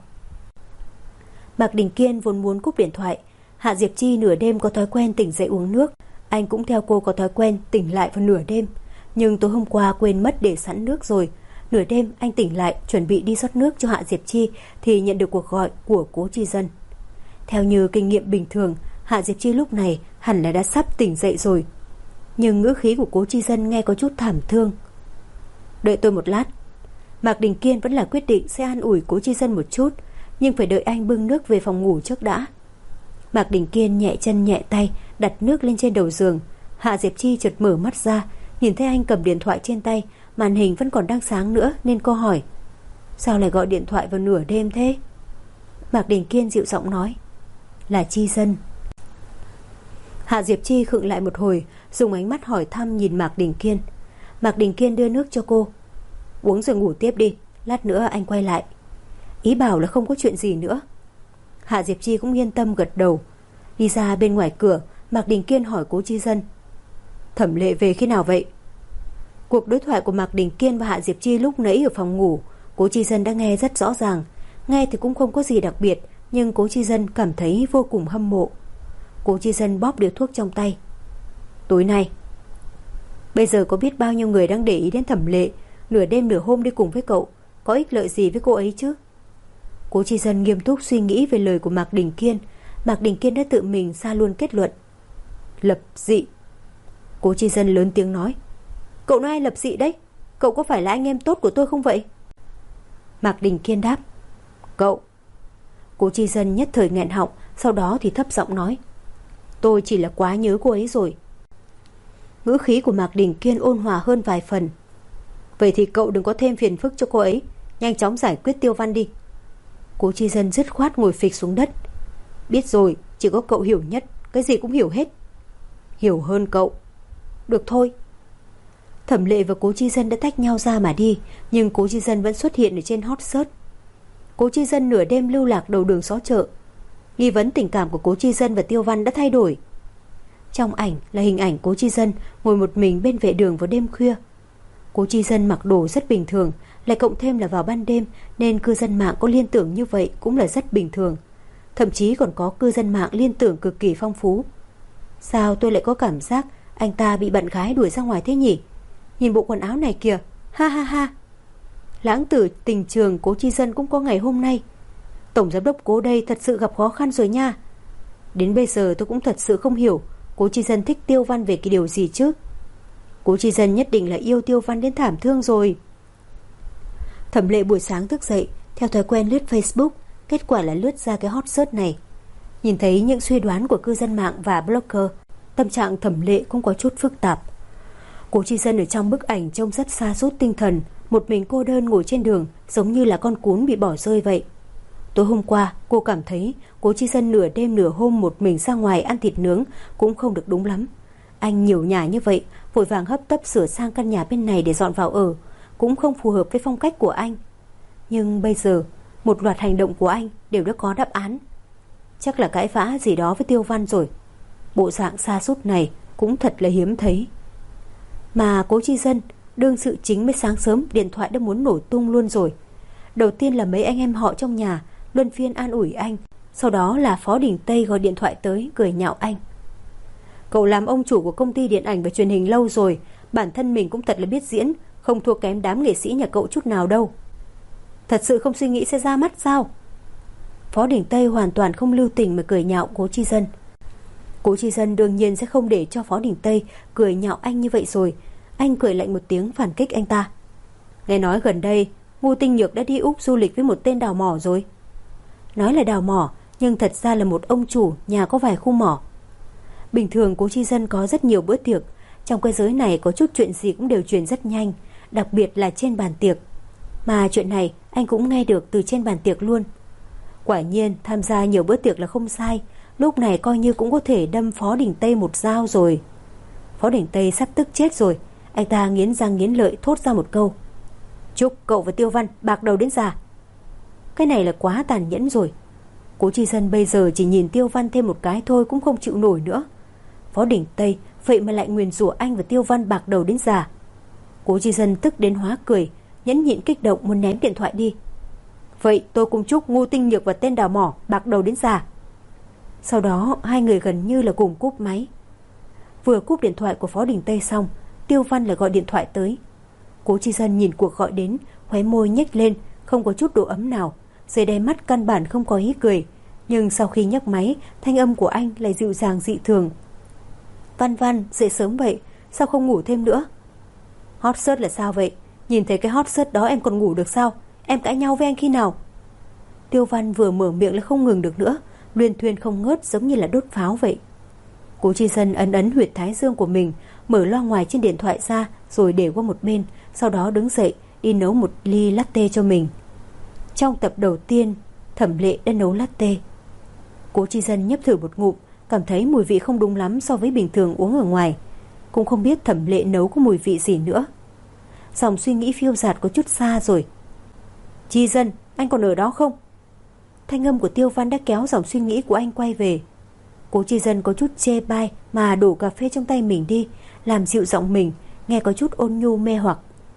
Mạc Đình Kiên vốn muốn cúp điện thoại. Hạ Diệp Chi nửa đêm có thói quen tỉnh dậy uống nước, anh cũng theo cô có thói quen tỉnh lại vào nửa đêm. Nhưng tối hôm qua quên mất để sẵn nước rồi. Nửa đêm anh tỉnh lại chuẩn bị đi rót nước cho Hạ Diệp Chi thì nhận được cuộc gọi của Cố Chi Dân. Theo như kinh nghiệm bình thường, Hạ Diệp Chi lúc này hẳn là đã sắp tỉnh dậy rồi. Nhưng ngữ khí của Cố Chi Dân nghe có chút thảm thương. Đợi tôi một lát. Mạc Đình Kiên vẫn là quyết định sẽ an ủi Cố Chi Dân một chút, nhưng phải đợi anh bưng nước về phòng ngủ trước đã. Mạc Đình Kiên nhẹ chân nhẹ tay đặt nước lên trên đầu giường. Hạ Diệp Chi chợt mở mắt ra, nhìn thấy anh cầm điện thoại trên tay, màn hình vẫn còn đang sáng nữa, nên cô hỏi: sao lại gọi điện thoại vào nửa đêm thế? Mạc Đình Kiên dịu giọng nói: là Chi Dân. Hạ Diệp Chi khựng lại một hồi, dùng ánh mắt hỏi thăm nhìn Mạc Đình Kiên. Mạc Đình Kiên đưa nước cho cô: uống rồi ngủ tiếp đi, lát nữa anh quay lại. Ý bảo là không có chuyện gì nữa. Hạ Diệp Chi cũng yên tâm gật đầu. Đi ra bên ngoài cửa, Mạc Đình Kiên hỏi Cố Chi Dân: Thẩm Lệ về khi nào vậy? Cuộc đối thoại của Mạc Đình Kiên và Hạ Diệp Chi lúc nãy ở phòng ngủ, Cố Chi Dân đã nghe rất rõ ràng. Nghe thì cũng không có gì đặc biệt, nhưng Cố Chi Dân cảm thấy vô cùng hâm mộ. Cố Chi Dân bóp điếu thuốc trong tay: tối nay. Bây giờ có biết bao nhiêu người đang để ý đến Thẩm Lệ, nửa đêm nửa hôm đi cùng với cậu, có ích lợi gì với cô ấy chứ? Cố Chi Dân nghiêm túc suy nghĩ về lời của Mạc Đình Kiên. Mạc Đình Kiên đã tự mình ra luôn kết luận: lập dị. Cố Chi Dân lớn tiếng nói: cậu nói ai lập dị đấy? Cậu có phải là anh em tốt của tôi không vậy? Mạc Đình Kiên đáp: cậu. Cố Chi Dân nhất thời nghẹn họng, sau đó thì thấp giọng nói: tôi chỉ là quá nhớ cô ấy rồi. Ngữ khí của Mạc Đình Kiên ôn hòa hơn vài phần: vậy thì cậu đừng có thêm phiền phức cho cô ấy, nhanh chóng giải quyết Tiêu Văn đi. Cố Chi Dân dứt khoát ngồi phịch xuống đất: biết rồi, chỉ có cậu hiểu nhất, cái gì cũng hiểu hết. Hiểu hơn cậu. Được thôi. Thẩm Lệ và Cố Chi Dân đã tách nhau ra mà đi, nhưng Cố Chi Dân vẫn xuất hiện ở trên hot search. Cố Chi Dân nửa đêm lưu lạc đầu đường xó chợ. Nghi vấn tình cảm của Cố Chi Dân và Tiêu Văn đã thay đổi. Trong ảnh là hình ảnh Cố Chi Dân ngồi một mình bên vệ đường vào đêm khuya. Cố Chi Dân mặc đồ rất bình thường, lại cộng thêm là vào ban đêm, nên cư dân mạng có liên tưởng như vậy cũng là rất bình thường. Thậm chí còn có cư dân mạng liên tưởng cực kỳ phong phú. Sao tôi lại có cảm giác anh ta bị bạn gái đuổi ra ngoài thế nhỉ? Nhìn bộ quần áo này kìa, ha ha ha. Lãng tử tình trường Cố Chi Dân cũng có ngày hôm nay. Tổng giám đốc Cố đây thật sự gặp khó khăn rồi nha. Đến bây giờ tôi cũng thật sự không hiểu Cố Chi Dân thích Tiêu Văn về cái điều gì chứ. Cố Chi Dân nhất định là yêu Tiêu Văn đến thảm thương rồi. Thẩm Lệ buổi sáng thức dậy, theo thói quen lướt Facebook, kết quả là lướt ra cái hot search này. Nhìn thấy những suy đoán của cư dân mạng và blogger, tâm trạng Thẩm Lệ cũng có chút phức tạp. Cố Chi Dân ở trong bức ảnh trông rất sa sút tinh thần, một mình cô đơn ngồi trên đường, giống như là con cún bị bỏ rơi vậy. Tối hôm qua, cô cảm thấy Cố Chi Dân nửa đêm nửa hôm một mình ra ngoài ăn thịt nướng cũng không được đúng lắm. Anh nhiều nhà như vậy, vội vàng hấp tấp sửa sang căn nhà bên này để dọn vào ở, cũng không phù hợp với phong cách của anh. Nhưng bây giờ, một loạt hành động của anh đều đã có đáp án. Chắc là cãi vã gì đó với Tiêu Văn rồi. Bộ dạng sa sút này cũng thật là hiếm thấy. Mà Cố Chi Dân đương sự chính mới sáng sớm điện thoại đã muốn nổ tung luôn rồi. Đầu tiên là mấy anh em họ trong nhà luân phiên an ủi anh, sau đó là Phó Đình Tây gọi điện thoại tới cười nhạo anh: cậu làm ông chủ của công ty điện ảnh và truyền hình lâu rồi, bản thân mình cũng thật là biết diễn, không thua kém đám nghệ sĩ nhà cậu chút nào đâu. Thật sự không suy nghĩ sẽ ra mắt sao? Phó Đình Tây hoàn toàn không lưu tình mà cười nhạo Cố Chi Dân. Cố Chi Dân đương nhiên sẽ không để cho Phó Đình Tây cười nhạo anh như vậy rồi. Anh cười lạnh một tiếng phản kích anh ta: nghe nói gần đây Ngô Tinh Nhược đã đi Úc du lịch với một tên đào mỏ rồi. Nói là đào mỏ, nhưng thật ra là một ông chủ nhà có vài khu mỏ. Bình thường Cố Chi Dân có rất nhiều bữa tiệc, trong cái giới này có chút chuyện gì cũng đều truyền rất nhanh, đặc biệt là trên bàn tiệc. Mà chuyện này anh cũng nghe được từ trên bàn tiệc luôn. Quả nhiên tham gia nhiều bữa tiệc là không sai, lúc này coi như cũng có thể đâm Phó Đình Tây một dao rồi. Phó Đình Tây sắp tức chết rồi, anh ta nghiến răng nghiến lợi thốt ra một câu: chúc cậu và Tiêu Văn bạc đầu đến già. Cái này là quá tàn nhẫn rồi. Cố Chi Dân bây giờ chỉ nhìn Tiêu Văn thêm một cái thôi cũng không chịu nổi nữa. Phó Đình Tây vậy mà lại nguyền rủa anh và Tiêu Văn bạc đầu đến già. Cố Chi Dân tức đến hóa cười, nhẫn nhịn kích động muốn ném điện thoại đi. Vậy tôi cũng chúc Ngô Tinh Nhược và tên đào mỏ bạc đầu đến già. Sau đó hai người gần như là cùng cúp máy. Vừa cúp điện thoại của Phó Đình Tây xong, Tiêu Văn lại gọi điện thoại tới. Cố Chi Dân nhìn cuộc gọi đến, khóe môi nhếch lên, không có chút độ ấm nào, dưới đáy mắt căn bản không có ý cười, Nhưng sau khi nhấc máy, thanh âm của anh lại dịu dàng dị thường. Văn Văn, dậy sớm vậy, sao không ngủ thêm nữa? Hot search là sao vậy? Nhìn thấy cái hot search đó em còn ngủ được sao? Em cãi nhau với anh khi nào? Tiêu Văn vừa mở miệng là không ngừng được nữa, luyên thuyên không ngớt giống như là đốt pháo vậy. Cố Chi Dân ấn huyệt thái dương của mình, mở loa ngoài trên điện thoại ra rồi để qua một bên, sau đó đứng dậy đi nấu một ly latte cho mình. Trong tập đầu tiên, Thẩm Lệ đã nấu latte. Cố Chi Dân nhấp thử một ngụm, cảm thấy mùi vị không đúng lắm so với bình thường uống ở ngoài. Cũng không biết Thẩm Lệ nấu có mùi vị gì nữa. Dòng suy nghĩ phiêu dạt có chút xa rồi. Chi Dân, anh còn ở đó không? Thanh âm của Tiêu Văn đã kéo dòng suy nghĩ của anh quay về. Cố Chi Dân có chút chê bai mà đổ cà phê trong tay mình đi, làm dịu giọng mình, nghe có chút ôn nhu mê hoặc.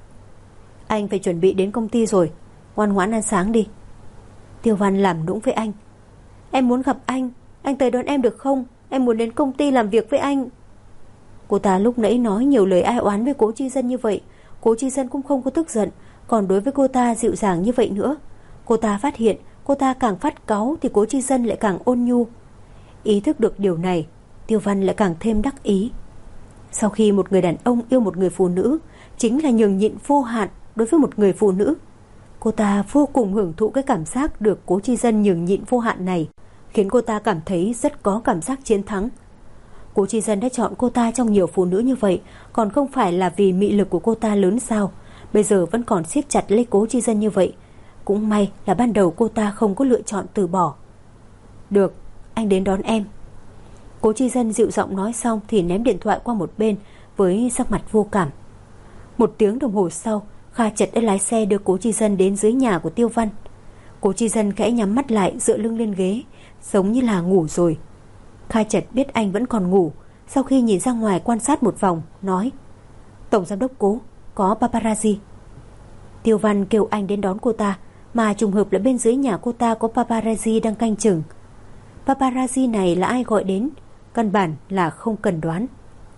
Anh phải chuẩn bị đến công ty rồi, ngoan ngoãn ăn sáng đi. Tiêu Văn làm nũng với anh. Em muốn gặp anh tới đón em được không? Em muốn đến công ty làm việc với anh. Cô ta lúc nãy nói nhiều lời ai oán với Cố Chi Dân như vậy, Cố Chi Dân cũng không có tức giận, còn đối với cô ta dịu dàng như vậy nữa. Cô ta phát hiện cô ta càng phát cáu thì Cố Chi Dân lại càng ôn nhu. Ý thức được điều này, Tiêu Văn lại càng thêm đắc ý. Sau khi một người đàn ông yêu một người phụ nữ, chính là nhường nhịn vô hạn đối với một người phụ nữ. Cô ta vô cùng hưởng thụ cái cảm giác được Cố Chi Dân nhường nhịn vô hạn này, khiến cô ta cảm thấy rất có cảm giác chiến thắng. Cố Chi Dân đã chọn cô ta trong nhiều phụ nữ như vậy, còn không phải là vì mị lực của cô ta lớn sao? Bây giờ vẫn còn siết chặt lấy Cố Chi Dân như vậy. Cũng may là ban đầu cô ta không có lựa chọn từ bỏ. Được, anh đến đón em. Cố Chi Dân dịu giọng nói xong thì ném điện thoại qua một bên với sắc mặt vô cảm. 1 tiếng đồng hồ sau, Kha Chật đã lái xe đưa Cố Chi Dân đến dưới nhà của Tiêu Văn. Cố Chi Dân khẽ nhắm mắt lại, dựa lưng lên ghế, giống như là ngủ rồi. Kha Chật biết anh vẫn còn ngủ, sau khi nhìn ra ngoài quan sát một vòng, nói: Tổng giám đốc Cố, có paparazzi. Tiêu Văn kêu anh đến đón cô ta, mà trùng hợp là bên dưới nhà cô ta có paparazzi đang canh chừng. Paparazzi này là ai gọi đến, căn bản là không cần đoán.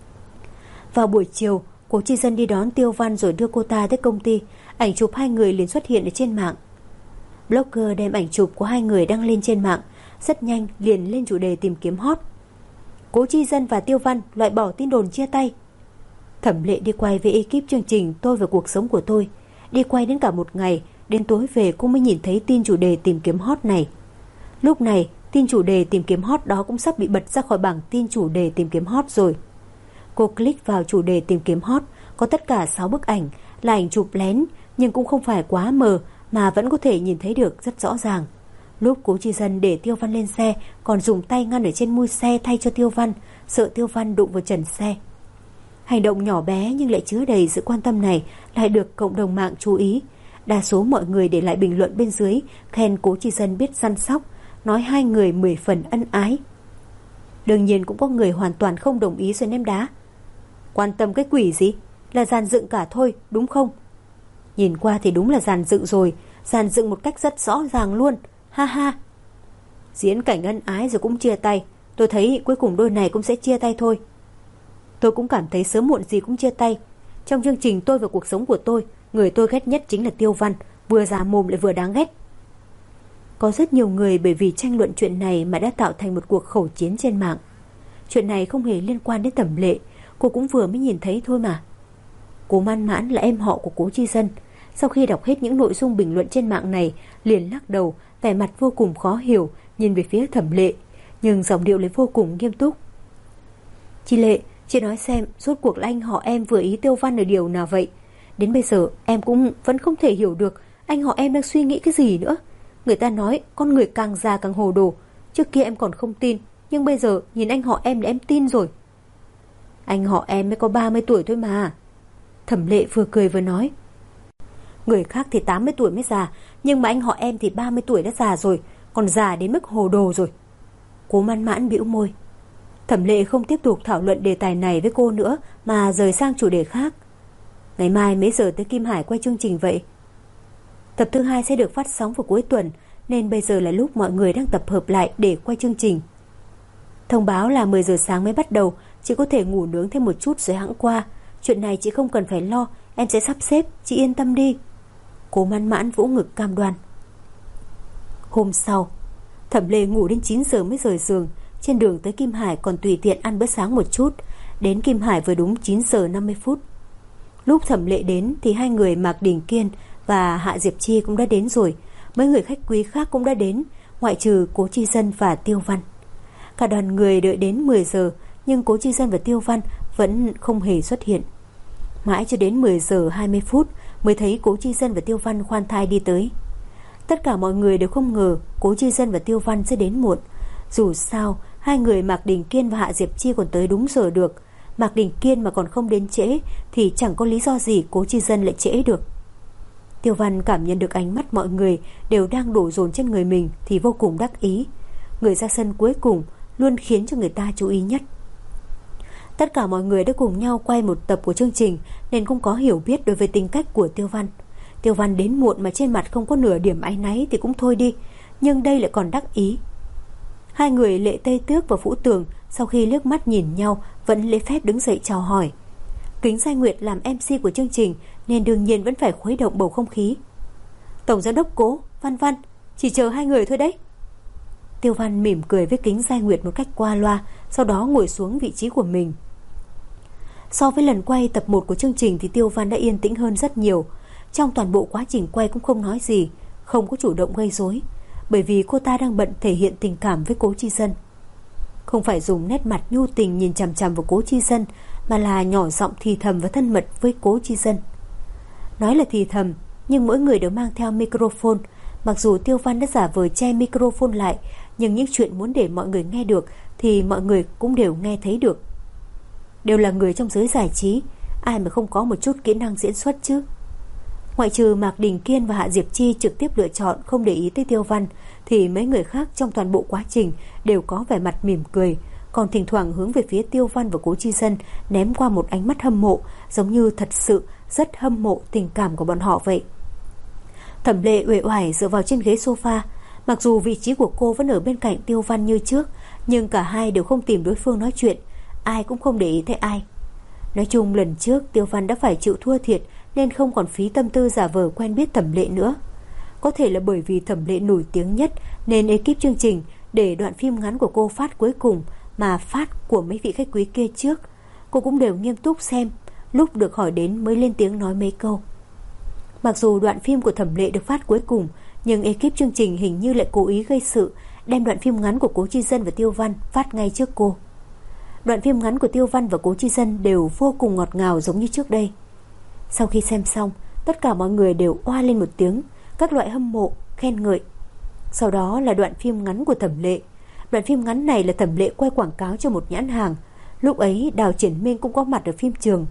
Vào buổi chiều, Cố Chi Dân đi đón Tiêu Văn rồi đưa cô ta tới công ty. Ảnh chụp hai người liền xuất hiện ở trên mạng. Blogger đem ảnh chụp của hai người đăng lên trên mạng, rất nhanh liền lên chủ đề tìm kiếm hot. Cố Chi Dân và Tiêu Văn loại bỏ tin đồn chia tay. Thẩm Lệ đi quay với ekip chương trình Tôi và cuộc sống của tôi, đi quay đến cả một ngày, đến tối về cô mới nhìn thấy tin chủ đề tìm kiếm hot này. Lúc này tin chủ đề tìm kiếm hot đó cũng sắp bị bật ra khỏi bảng tin chủ đề tìm kiếm hot rồi. Cô click vào chủ đề tìm kiếm hot, có tất cả 6 bức ảnh, là ảnh chụp lén nhưng cũng không phải quá mờ mà vẫn có thể nhìn thấy được rất rõ ràng. Lúc Cố Chi Dân để Tiêu Văn lên xe, còn dùng tay ngăn ở trên mui xe thay cho Tiêu Văn, sợ Tiêu Văn đụng vào trần xe. Hành động nhỏ bé nhưng lại chứa đầy sự quan tâm này lại được cộng đồng mạng chú ý. Đa số mọi người để lại bình luận bên dưới khen Cố Chi Dân biết săn sóc, nói hai người 10 phần ân ái. Đương nhiên cũng có người hoàn toàn không đồng ý rồi ném đá. Quan tâm cái quỷ gì, là dàn dựng cả thôi, đúng không? Nhìn qua thì đúng là dàn dựng rồi, dàn dựng một cách rất rõ ràng luôn, ha ha. Diễn cảnh ân ái rồi cũng chia tay, tôi thấy cuối cùng đôi này cũng sẽ chia tay thôi. Tôi cũng cảm thấy sớm muộn gì cũng chia tay. Trong chương trình Tôi và cuộc sống của tôi, người tôi ghét nhất chính là Tiêu Văn, vừa già mồm lại vừa đáng ghét. Có rất nhiều người bởi vì tranh luận chuyện này mà đã tạo thành một cuộc khẩu chiến trên mạng. Chuyện này không hề liên quan đến Thẩm Lệ, cô cũng vừa mới nhìn thấy thôi mà. Cố Man Mãn là em họ của Cố Chi Dân. Sau khi đọc hết những nội dung bình luận trên mạng này, liền lắc đầu, vẻ mặt vô cùng khó hiểu, nhìn về phía Thẩm Lệ, nhưng giọng điệu lại vô cùng nghiêm túc. Chị Lệ, chị nói xem, rốt cuộc là anh họ em vừa ý Tiêu Văn ở điều nào vậy? Đến bây giờ em cũng vẫn không thể hiểu được anh họ em đang suy nghĩ cái gì nữa. Người ta nói con người càng già càng hồ đồ. Trước kia em còn không tin, nhưng bây giờ nhìn anh họ em là em tin rồi. Anh họ em mới có 30 tuổi thôi mà. Thẩm Lệ vừa cười vừa nói. Người khác thì 80 tuổi mới già, nhưng mà anh họ em thì 30 tuổi đã già rồi, còn già đến mức hồ đồ rồi. Cố Man Mãn bĩu môi. Thẩm Lệ không tiếp tục thảo luận đề tài này với cô nữa mà rời sang chủ đề khác. Ngày mai mấy giờ tới Kim Hải quay chương trình vậy? Tập thứ 2 sẽ được phát sóng vào cuối tuần, nên bây giờ là lúc mọi người đang tập hợp lại để quay chương trình. Thông báo là 10 giờ sáng mới bắt đầu, chị có thể ngủ nướng thêm một chút rồi hẵng qua. Chuyện này chị không cần phải lo, em sẽ sắp xếp, chị yên tâm đi. Cố Man Mãn vỗ ngực cam đoan. Hôm sau, Thẩm Lệ ngủ đến 9 giờ mới rời giường. Trên đường tới Kim Hải còn tùy tiện ăn bữa sáng một chút. Đến Kim Hải vừa đúng 9 giờ 50 phút. Lúc Thẩm Lệ đến thì hai người Mạc Đình Kiên và Hạ Diệp Chi cũng đã đến rồi. Mấy người khách quý khác cũng đã đến, ngoại trừ Cố Chi Dân và Tiêu Văn. Cả đoàn người đợi đến 10 giờ, nhưng Cố Chi Dân và Tiêu Văn vẫn không hề xuất hiện. Mãi cho đến 10 giờ 20 phút mới thấy Cố Chi Dân và Tiêu Văn khoan thai đi tới. Tất cả mọi người đều không ngờ Cố Chi Dân và Tiêu Văn sẽ đến muộn. Dù sao hai người Mạc Đình Kiên và Hạ Diệp Chi còn tới đúng giờ được. Mạc Đình Kiên mà còn không đến trễ thì chẳng có lý do gì Cố Chi Dân lại trễ được. Tiêu Văn cảm nhận được ánh mắt mọi người đều đang đổ dồn trên người mình thì vô cùng đắc ý. Người ra sân cuối cùng luôn khiến cho người ta chú ý nhất. Tất cả mọi người đã cùng nhau quay một tập của chương trình nên cũng có hiểu biết đối với tính cách của Tiêu Văn. Tiêu Văn đến muộn mà trên mặt không có nửa điểm áy náy thì cũng thôi đi, nhưng đây lại còn đắc ý. Hai người Lệ Tây Tước và Vũ Tường sau khi liếc mắt nhìn nhau vẫn lễ phép đứng dậy chào hỏi. Kính Giai Nguyệt làm MC của chương trình nên đương nhiên vẫn phải khuấy động bầu không khí. Tổng giám đốc Cố, Văn Văn, chỉ chờ hai người thôi đấy. Tiêu Văn mỉm cười với Kính Giai Nguyệt một cách qua loa, sau đó ngồi xuống vị trí của mình. So với lần quay tập 1 của chương trình thì Tiêu Văn đã yên tĩnh hơn rất nhiều. Trong toàn bộ quá trình quay cũng không nói gì, không có chủ động gây rối, bởi vì cô ta đang bận thể hiện tình cảm với Cố Chi Dân. Không phải dùng nét mặt nhu tình nhìn chằm chằm vào Cố Chi Dân, mà là nhỏ giọng thì thầm và thân mật với Cố Chi Dân. Nói là thì thầm, nhưng mỗi người đều mang theo microphone. Mặc dù Tiêu Văn đã giả vờ che microphone lại, nhưng những chuyện muốn để mọi người nghe được thì mọi người cũng đều nghe thấy được. Đều là người trong giới giải trí, ai mà không có một chút kỹ năng diễn xuất chứ. Ngoại trừ Mạc Đình Kiên và Hạ Diệp Chi trực tiếp lựa chọn không để ý tới Tiêu Văn, thì mấy người khác trong toàn bộ quá trình đều có vẻ mặt mỉm cười, còn thỉnh thoảng hướng về phía Tiêu Văn và Cố Chi Dân ném qua một ánh mắt hâm mộ, giống như thật sự rất hâm mộ tình cảm của bọn họ vậy. Thẩm Lệ uể oải dựa vào trên ghế sofa. Mặc dù vị trí của cô vẫn ở bên cạnh Tiêu Văn như trước, nhưng cả hai đều không tìm đối phương nói chuyện, ai cũng không để ý tới ai. Nói chung lần trước Tiêu Văn đã phải chịu thua thiệt nên không còn phí tâm tư giả vờ quen biết Thẩm Lệ nữa. Có thể là bởi vì Thẩm Lệ nổi tiếng nhất nên ekip chương trình để đoạn phim ngắn của cô phát cuối cùng, mà phát của mấy vị khách quý kia trước cô cũng đều nghiêm túc xem, lúc được hỏi đến mới lên tiếng nói mấy câu. Mặc dù đoạn phim của Thẩm Lệ được phát cuối cùng, nhưng ekip chương trình hình như lại cố ý gây sự, đem đoạn phim ngắn của Cố Chi Dân và Tiêu Văn phát ngay trước cô. Đoạn phim ngắn của Tiêu Văn và Cố Chi Dân đều vô cùng ngọt ngào giống như trước đây. Sau khi xem xong, tất cả mọi người đều oa lên một tiếng, các loại hâm mộ, khen ngợi. Sau đó là đoạn phim ngắn của Thẩm Lệ. Đoạn phim ngắn này là Thẩm Lệ quay quảng cáo cho một nhãn hàng. Lúc ấy Đào Triển Minh cũng có mặt ở phim trường.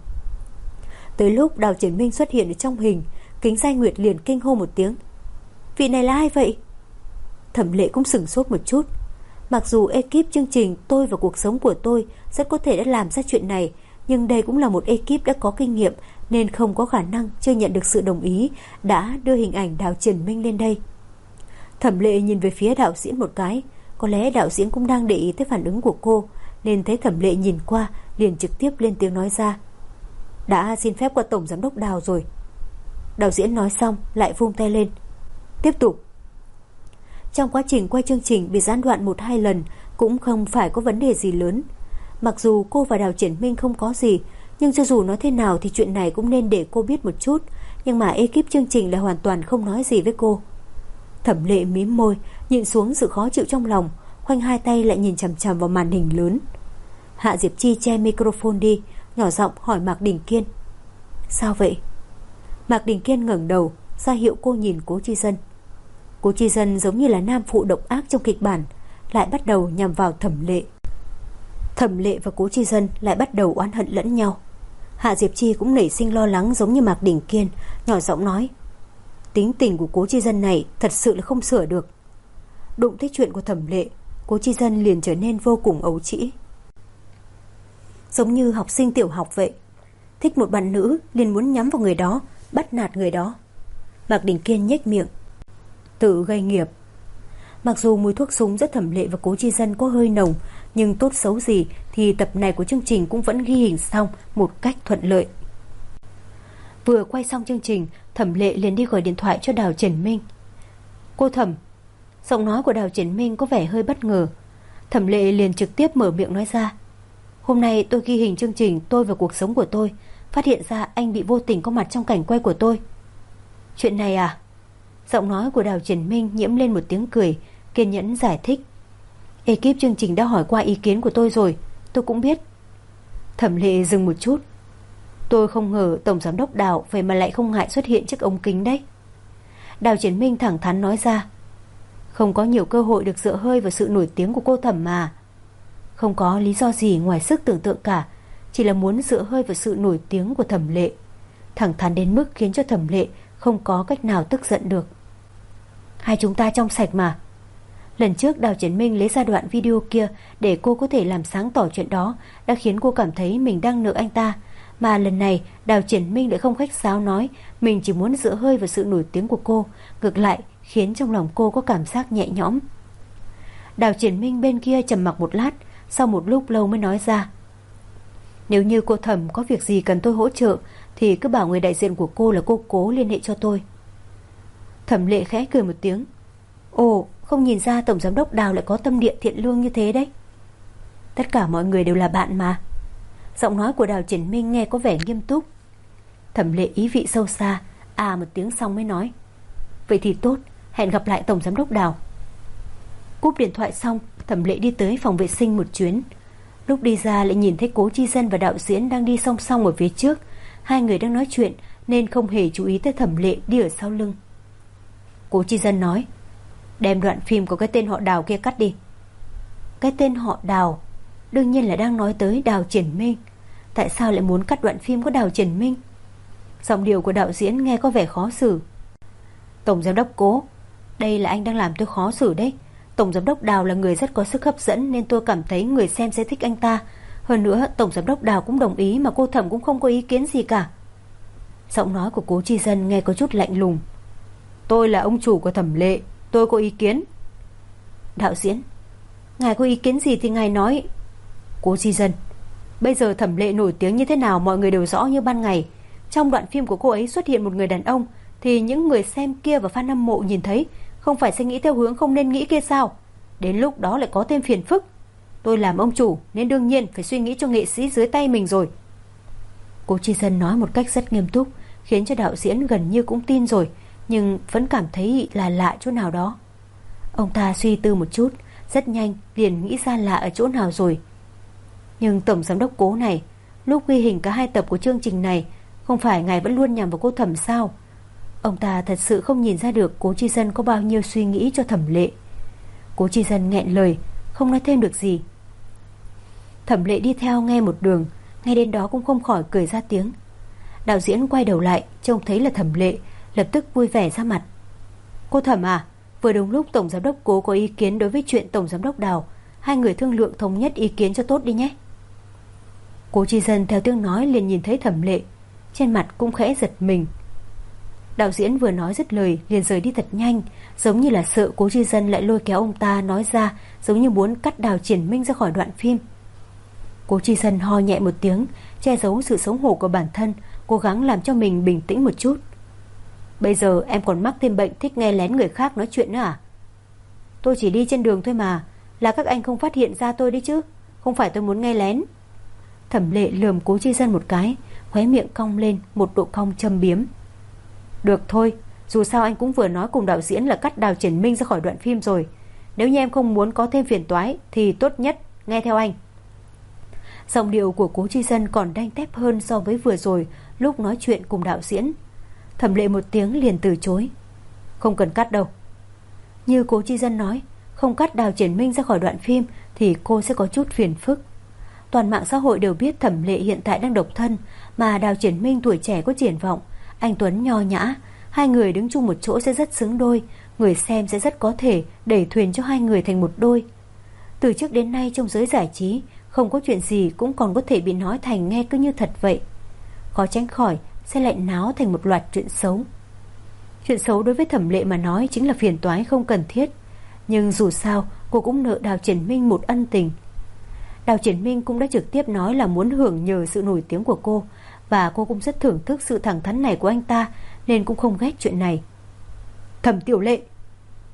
Tới lúc Đào Triển Minh xuất hiện ở trong hình, Kính Giai Nguyệt liền kinh hô một tiếng: "Vị này là ai vậy?" Thẩm Lệ cũng sửng sốt một chút. Mặc dù ekip chương trình Tôi và Cuộc Sống Của Tôi rất có thể đã làm ra chuyện này, nhưng đây cũng là một ekip đã có kinh nghiệm nên không có khả năng chưa nhận được sự đồng ý đã đưa hình ảnh Đào Triển Minh lên đây. Thẩm Lệ nhìn về phía đạo diễn một cái, có lẽ đạo diễn cũng đang để ý tới phản ứng của cô, nên thấy Thẩm Lệ nhìn qua liền trực tiếp lên tiếng nói ra: "Đã xin phép qua tổng giám đốc Đào rồi." Đạo diễn nói xong lại vung tay lên: "Tiếp tục." Trong quá trình quay chương trình bị gián đoạn 1-2 lần cũng không phải có vấn đề gì lớn. Mặc dù cô và Đào Triển Minh không có gì, nhưng cho dù nói thế nào thì chuyện này cũng nên để cô biết một chút. Nhưng mà ekip chương trình lại hoàn toàn không nói gì với cô. Thẩm Lệ mím môi, nhịn xuống sự khó chịu trong lòng, khoanh hai tay lại nhìn chằm chằm vào màn hình lớn. Hạ Diệp Chi che microphone đi, nhỏ giọng hỏi Mạc Đình Kiên: "Sao vậy?" Mạc Đình Kiên ngẩng đầu ra hiệu cô nhìn Cố Chi Dân. Cố Chi Dân giống như là nam phụ độc ác trong kịch bản, lại bắt đầu nhằm vào Thẩm Lệ. Thẩm Lệ và Cố Chi Dân lại bắt đầu oán hận lẫn nhau. Hạ Diệp Chi cũng nảy sinh lo lắng giống như Mạc Đình Kiên, nhỏ giọng nói: "Tính tình của Cố Chi Dân này thật sự là không sửa được." Đụng tới chuyện của Thẩm Lệ, Cố Chi Dân liền trở nên vô cùng ấu trĩ, giống như học sinh tiểu học vậy. Thích một bạn nữ liền muốn nhắm vào người đó, bắt nạt người đó. Mạc Đình Kiên nhếch miệng: "Tự gây nghiệp." Mặc dù mùi thuốc súng giữa Thẩm Lệ và Cố Chi Dân có hơi nồng, nhưng tốt xấu gì thì tập này của chương trình cũng vẫn ghi hình xong một cách thuận lợi. Vừa quay xong chương trình, Thẩm Lệ liền đi gọi điện thoại cho Đào Triển Minh. "Cô Thẩm, Giọng nói của Đào Triển Minh có vẻ hơi bất ngờ. Thẩm Lệ liền trực tiếp mở miệng nói ra: "Hôm nay tôi ghi hình chương trình Tôi và cuộc sống của tôi, phát hiện ra anh bị vô tình có mặt trong cảnh quay của tôi." "Chuyện này à?" Giọng nói của Đào Triển Minh nhiễm lên một tiếng cười, kiên nhẫn giải thích: "Ekip chương trình đã hỏi qua ý kiến của tôi rồi, tôi cũng biết." Thẩm Lệ dừng một chút: "Tôi không ngờ Tổng Giám đốc Đào vậy mà lại không ngại xuất hiện trước ống kính đấy." Đào Triển Minh thẳng thắn nói ra: "Không có nhiều cơ hội được dựa hơi vào sự nổi tiếng của cô Thẩm mà. Không có lý do gì ngoài sức tưởng tượng cả, chỉ là muốn dựa hơi vào sự nổi tiếng của Thẩm Lệ." Thẳng thắn đến mức khiến cho Thẩm Lệ không có cách nào tức giận được. "Hai chúng ta trong sạch mà." Lần trước Đào Triển Minh lấy ra đoạn video kia để cô có thể làm sáng tỏ chuyện đó, đã khiến cô cảm thấy mình đang nợ anh ta. Mà lần này Đào Triển Minh lại không khách sáo nói mình chỉ muốn dựa hơi vào sự nổi tiếng của cô, ngược lại khiến trong lòng cô có cảm giác nhẹ nhõm. Đào Triển Minh bên kia trầm mặc một lát, sau một lúc lâu mới nói ra: "Nếu như cô Thẩm có việc gì cần tôi hỗ trợ thì cứ bảo người đại diện của cô là cô Cố liên hệ cho tôi." Thẩm Lệ khẽ cười một tiếng: "Ồ, không nhìn ra Tổng Giám đốc Đào lại có tâm địa thiện lương như thế đấy." "Tất cả mọi người đều là bạn mà." Giọng nói của Đào Triển Minh nghe có vẻ nghiêm túc. Thẩm Lệ ý vị sâu xa một tiếng xong mới nói: "Vậy thì tốt, hẹn gặp lại Tổng Giám đốc Đào." Cúp điện thoại xong, Thẩm Lệ đi tới phòng vệ sinh một chuyến. Lúc đi ra lại nhìn thấy Cố Chi Dân và đạo diễn đang đi song song ở phía trước. Hai người đang nói chuyện nên không hề chú ý tới Thẩm Lệ đi ở sau lưng. Cố Chi Dân nói: "Đem đoạn phim có cái tên họ Đào kia cắt đi." Cái tên họ Đào? Đương nhiên là đang nói tới Đào Triển Minh. Tại sao lại muốn cắt đoạn phim có Đào Triển Minh? Giọng điệu của đạo diễn nghe có vẻ khó xử. "Tổng Giám đốc Cố, đây là anh đang làm tôi khó xử đấy. Tổng Giám đốc Đào là người rất có sức hấp dẫn nên tôi cảm thấy người xem sẽ thích anh ta. Hơn nữa Tổng Giám đốc Đào cũng đồng ý mà cô Thẩm cũng không có ý kiến gì cả." Giọng nói của Cố Chi Dân nghe có chút lạnh lùng. "Tôi là ông chủ của Thẩm Lệ, tôi có ý kiến." Đạo diễn: "Ngài có ý kiến gì thì ngài nói." Cố Chi Dân: "Bây giờ Thẩm Lệ nổi tiếng như thế nào mọi người đều rõ như ban ngày. Trong đoạn phim của cô ấy xuất hiện một người đàn ông thì những người xem kia và fan hâm mộ nhìn thấy không phải sẽ nghĩ theo hướng không nên nghĩ kia sao? Đến lúc đó lại có thêm phiền phức. Tôi làm ông chủ nên đương nhiên phải suy nghĩ cho nghệ sĩ dưới tay mình rồi." Cố Chi Dân nói một cách rất nghiêm túc, khiến cho đạo diễn gần như cũng tin rồi, nhưng vẫn cảm thấy là lạ chỗ nào đó. Ông ta suy tư một chút, rất nhanh liền nghĩ ra lạ ở chỗ nào rồi. "Nhưng Tổng Giám đốc Cố này, lúc ghi hình cả 2 tập của chương trình này, không phải ngài vẫn luôn nhằm vào cô Thẩm sao?" Ông ta thật sự không nhìn ra được Cố Chi Dân có bao nhiêu suy nghĩ cho Thẩm Lệ. Cố Chi Dân nghẹn lời, không nói thêm được gì. Thẩm Lệ đi theo nghe một đường, ngay đến đó cũng không khỏi cười ra tiếng. Đạo diễn quay đầu lại, trông thấy là Thẩm Lệ, lập tức vui vẻ ra mặt. "Cô Thẩm à, vừa đúng lúc Tổng Giám đốc Cố có ý kiến đối với chuyện Tổng Giám đốc Đào, hai người thương lượng thống nhất ý kiến cho tốt đi nhé." Cố Chi Dân theo tiếng nói liền nhìn thấy Thẩm Lệ, trên mặt cũng khẽ giật mình. Đạo diễn vừa nói dứt lời liền rời đi thật nhanh, giống như là sợ Cố Chi Dân lại lôi kéo ông ta nói ra, giống như muốn cắt Đào Triển Minh ra khỏi đoạn phim. Cố Chi Dân ho nhẹ một tiếng, che giấu sự xấu hổ của bản thân, cố gắng làm cho mình bình tĩnh một chút. "Bây giờ em còn mắc thêm bệnh thích nghe lén người khác nói chuyện nữa à?" "Tôi chỉ đi trên đường thôi mà, là các anh không phát hiện ra tôi đấy chứ, không phải tôi muốn nghe lén." Thẩm Lệ lườm Cố Chi Dân một cái, khóe miệng cong lên một độ cong châm biếm. "Được thôi, dù sao anh cũng vừa nói cùng đạo diễn là cắt Đào Triển Minh ra khỏi đoạn phim rồi. Nếu như em không muốn có thêm phiền toái thì tốt nhất nghe theo anh." Giọng điệu của Cố Chi Dân còn đanh thép hơn so với vừa rồi lúc nói chuyện cùng đạo diễn. Thẩm Lệ một tiếng liền từ chối. "Không cần cắt đâu." Như Cố Chi Dân nói, không cắt Đào Triển Minh ra khỏi đoạn phim thì cô sẽ có chút phiền phức. Toàn mạng xã hội đều biết Thẩm Lệ hiện tại đang độc thân, mà Đào Triển Minh tuổi trẻ có triển vọng, anh tuấn nho nhã, hai người đứng chung một chỗ sẽ rất xứng đôi, người xem sẽ rất có thể đẩy thuyền cho hai người thành một đôi. Từ trước đến nay trong giới giải trí, không có chuyện gì cũng còn có thể bị nói thành nghe cứ như thật vậy. Khó tránh khỏi sẽ lại náo thành một loạt chuyện xấu. Chuyện xấu đối với Thẩm Lệ mà nói chính là phiền toái không cần thiết, nhưng dù sao cô cũng nợ Đào Triển Minh một ân tình. Đào Triển Minh cũng đã trực tiếp nói là muốn hưởng nhờ sự nổi tiếng của cô, và cô cũng rất thưởng thức sự thẳng thắn này của anh ta, nên cũng không ghét chuyện này. "Thẩm Tiểu Lệ!"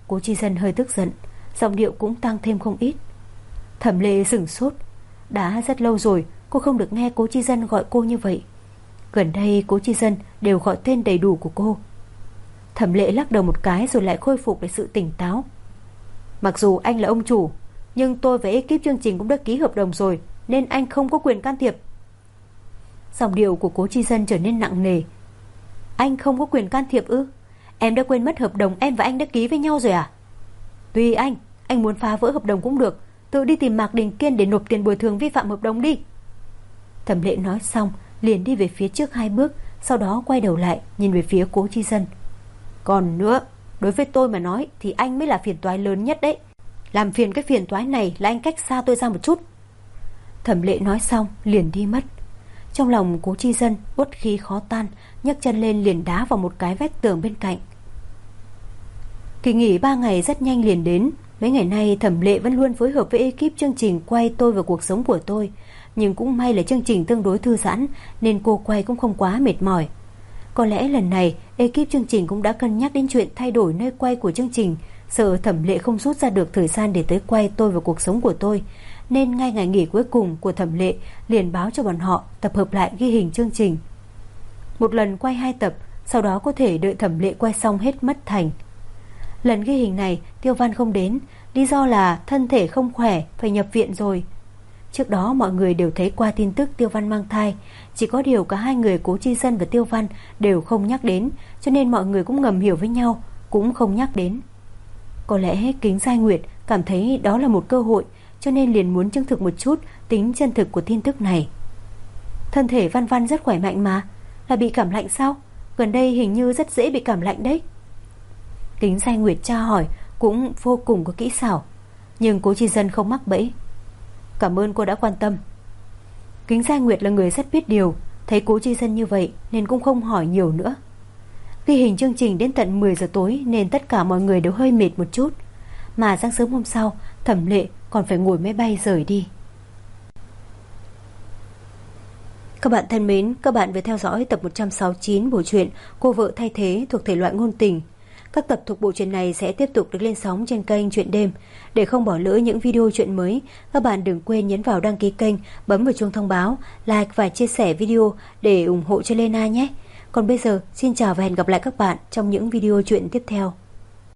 Cố Chi Dân hơi tức giận, giọng điệu cũng tăng thêm không ít. Thẩm Lệ sửng sốt. Đã rất lâu rồi cô không được nghe Cố Chi Dân gọi cô như vậy. Gần đây Cố Chi Dân đều gọi tên đầy đủ của cô. Thẩm Lệ lắc đầu một cái rồi lại khôi phục lại sự tỉnh táo. Mặc dù anh là ông chủ, nhưng tôi và ekip chương trình cũng đã ký hợp đồng rồi, nên anh không có quyền can thiệp. Giọng điệu của Cố Chi Dân trở nên nặng nề. Anh không có quyền can thiệp ư? Em đã quên mất hợp đồng em và anh đã ký với nhau rồi à? Tùy anh muốn phá vỡ hợp đồng cũng được, tự đi tìm Mạc Đình Kiên để nộp tiền bồi thường vi phạm hợp đồng đi. Thẩm Lệ nói xong liền đi về phía trước 2 bước, sau đó quay đầu lại nhìn về phía Cố Chi Dân. Còn nữa, đối với tôi mà nói thì anh mới là phiền toái lớn nhất đấy. Làm phiền cái phiền toái này là anh cách xa tôi ra một chút. Thẩm Lệ nói xong liền đi mất. Trong lòng Cố Chi Dân uất khí khó tan, nhấc chân lên liền đá vào một cái vách tường bên cạnh. Kỳ nghỉ 3 ngày rất nhanh liền đến. Mấy ngày nay Thẩm Lệ vẫn luôn phối hợp với ekip chương trình quay Tôi Và Cuộc Sống Của Tôi. Nhưng cũng may là chương trình tương đối thư giãn, nên cô quay cũng không quá mệt mỏi. Có lẽ lần này ekip chương trình cũng đã cân nhắc đến chuyện thay đổi nơi quay của chương trình, sợ Thẩm Lệ không rút ra được thời gian để tới quay Tôi Và Cuộc Sống Của Tôi, nên ngay ngày nghỉ cuối cùng của Thẩm Lệ liền báo cho bọn họ tập hợp lại ghi hình chương trình. Một lần quay 2 tập, sau đó có thể đợi Thẩm Lệ quay xong hết mất thành. Lần ghi hình này Tiêu Văn không đến, lý do là thân thể không khỏe, phải nhập viện rồi. Trước đó mọi người đều thấy qua tin tức Tiêu Văn mang thai, chỉ có điều cả hai người Cố Chi Dân và Tiêu Văn đều không nhắc đến, cho nên mọi người cũng ngầm hiểu với nhau, cũng không nhắc đến. Có lẽ Kính Giai Nguyệt cảm thấy đó là một cơ hội, cho nên liền muốn chứng thực một chút tính chân thực của tin tức này. Thân thể Văn Văn rất khỏe mạnh mà, là bị cảm lạnh sao? Gần đây hình như rất dễ bị cảm lạnh đấy. Kính Giai Nguyệt tra hỏi cũng vô cùng có kỹ xảo, nhưng Cố Chi Dân không mắc bẫy. Cảm ơn cô đã quan tâm. Kính Giai Nguyệt là người rất biết điều, thấy Cố Chi Dân như vậy nên cũng không hỏi nhiều nữa. Ghi hình chương trình đến tận 10 giờ tối nên tất cả mọi người đều hơi mệt một chút, mà sáng sớm hôm sau Thẩm Lệ còn phải ngồi máy bay rời đi. Các bạn thân mến, các bạn vừa theo dõi tập 169 bộ truyện Cô Vợ Thay Thế thuộc thể loại ngôn tình. Các tập thuộc bộ truyện này sẽ tiếp tục được lên sóng trên kênh Truyện Đêm. Để không bỏ lỡ những video truyện mới, các bạn đừng quên nhấn vào đăng ký kênh, bấm vào chuông thông báo, like và chia sẻ video để ủng hộ cho Lena nhé. Còn bây giờ, xin chào và hẹn gặp lại các bạn trong những video truyện tiếp theo.